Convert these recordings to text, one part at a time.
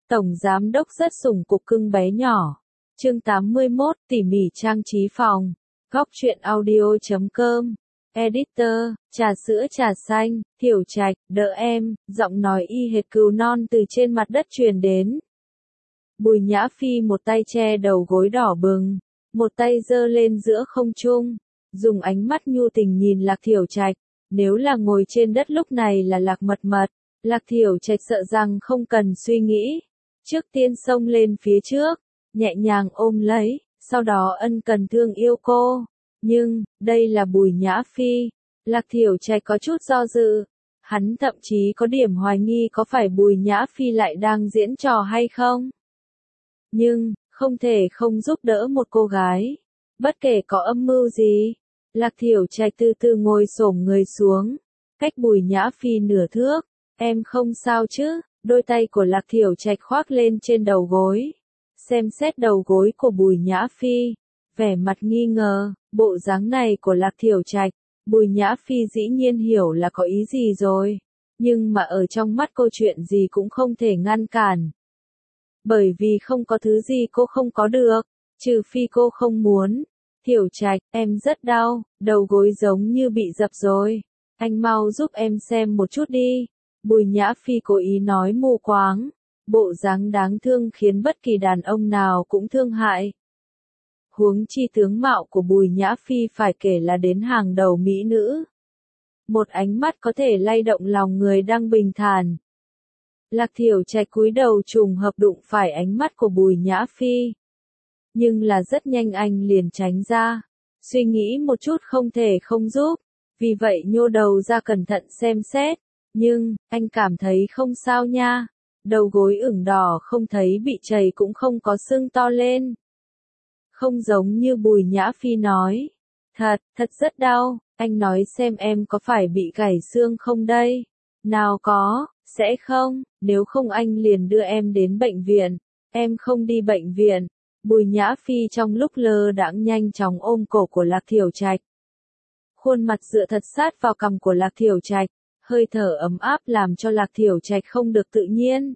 Tổng giám đốc rất sủng cục cưng bé nhỏ. Chương 81, tỉ mỉ trang trí phòng. Góc truyện audio.com. Editor, trà sữa trà xanh, Thiểu Trạch, đỡ em, giọng nói y hệt cừu non từ trên mặt đất truyền đến. Bùi Nhã Phi một tay che đầu gối đỏ bừng, một tay giơ lên giữa không trung, dùng ánh mắt nhu tình nhìn Lạc Thiểu Trạch. Nếu là ngồi trên đất lúc này là Lạc Mật Mật, Lạc Thiểu Trạch sợ rằng không cần suy nghĩ, trước tiên xông lên phía trước, nhẹ nhàng ôm lấy, sau đó ân cần thương yêu cô. Nhưng, đây là Bùi Nhã Phi. Lạc Thiểu Trạch có chút do dự. Hắn thậm chí có điểm hoài nghi có phải Bùi Nhã Phi lại đang diễn trò hay không. Nhưng, không thể không giúp đỡ một cô gái. Bất kể có âm mưu gì. Lạc Thiểu Trạch từ từ ngồi xổm người xuống, cách Bùi Nhã Phi nửa thước. Em không sao chứ? Đôi tay của Lạc Thiểu Trạch khoác lên trên đầu gối. Xem xét đầu gối của Bùi Nhã Phi. Vẻ mặt nghi ngờ, bộ dáng này của Lạc Thiểu Trạch, Bùi Nhã Phi dĩ nhiên hiểu là có ý gì rồi. Nhưng mà ở trong mắt cô chuyện gì cũng không thể ngăn cản. Bởi vì không có thứ gì cô không có được, trừ phi cô không muốn. Thiểu Trạch, em rất đau, đầu gối giống như bị dập rồi. Anh mau giúp em xem một chút đi. Bùi Nhã Phi cố ý nói mù quáng. Bộ dáng đáng thương khiến bất kỳ đàn ông nào cũng thương hại. Huống chi tướng mạo của Bùi Nhã Phi phải kể là đến hàng đầu mỹ nữ. Một ánh mắt có thể lay động lòng người đang bình thản. Lạc Thiểu Trạch cúi đầu trùng hợp đụng phải ánh mắt của Bùi Nhã Phi. Nhưng là rất nhanh anh liền tránh ra. Suy nghĩ một chút không thể không giúp. Vì vậy nhô đầu ra cẩn thận xem xét. Nhưng, anh cảm thấy không sao nha. Đầu gối ửng đỏ không thấy bị chảy cũng không có sưng to lên. Không giống như Bùi Nhã Phi nói. Thật rất đau, anh nói xem em có phải bị gãy xương không đây? Nào có, sẽ không, nếu không anh liền đưa em đến bệnh viện. Em không đi bệnh viện. Bùi Nhã Phi trong lúc lơ đãng nhanh chóng ôm cổ của Lạc Thiểu Trạch. Khuôn mặt dựa thật sát vào cằm của Lạc Thiểu Trạch, hơi thở ấm áp làm cho Lạc Thiểu Trạch không được tự nhiên.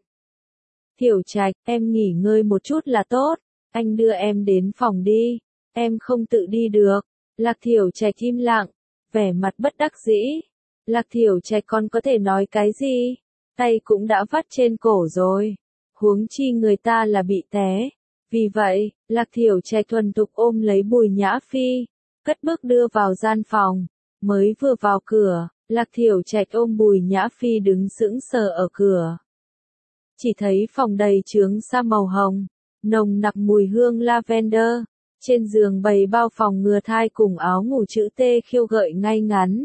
Thiểu Trạch, em nghỉ ngơi một chút là tốt. Anh đưa em đến phòng đi. Em không tự đi được. Lạc Thiểu Trạch im lặng, vẻ mặt bất đắc dĩ. Lạc Thiểu Trạch còn có thể nói cái gì? Tay cũng đã vắt trên cổ rồi. Huống chi người ta là bị té. Vì vậy, Lạc Thiểu Trạch thuần thục ôm lấy Bùi Nhã Phi, cất bước đưa vào gian phòng. Mới vừa vào cửa, Lạc Thiểu Trạch ôm Bùi Nhã Phi đứng sững sờ ở cửa. Chỉ thấy phòng đầy chướng sa màu hồng, nồng nặc mùi hương lavender. Trên giường bày bao phòng ngừa thai cùng áo ngủ chữ T khiêu gợi ngay ngắn.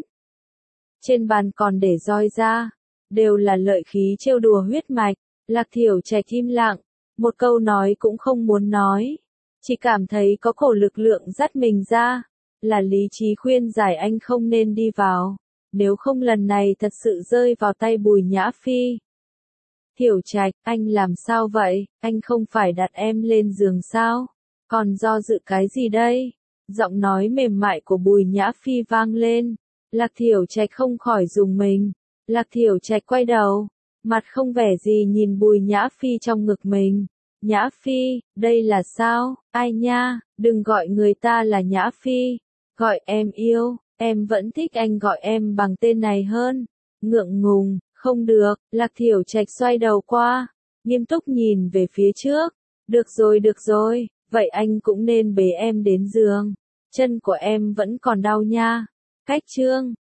Trên bàn còn để roi da, đều là lợi khí trêu đùa huyết mạch. Lạc Thiểu Trạch im lặng, một câu nói cũng không muốn nói. Chỉ cảm thấy có cổ lực lượng dắt mình ra, là lý trí khuyên giải anh không nên đi vào. Nếu không lần này thật sự rơi vào tay Bùi Nhã Phi. Thiểu Trạch, anh làm sao vậy? Anh không phải đặt em lên giường sao? Còn do dự cái gì đây? Giọng nói mềm mại của Bùi Nhã Phi vang lên. Lạc Thiểu Trạch không khỏi rùng mình. Lạc Thiểu Trạch quay đầu, mặt không vẻ gì nhìn Bùi Nhã Phi trong ngực mình. Nhã Phi, đây là sao? Ai nha, đừng gọi người ta là Nhã Phi. Gọi em yêu, em vẫn thích anh gọi em bằng tên này hơn. Ngượng ngùng, không được. Lạc Thiểu Trạch xoay đầu qua, nghiêm túc nhìn về phía trước. Được rồi, vậy anh cũng nên bế em đến giường. Chân của em vẫn còn đau nha. Cách chương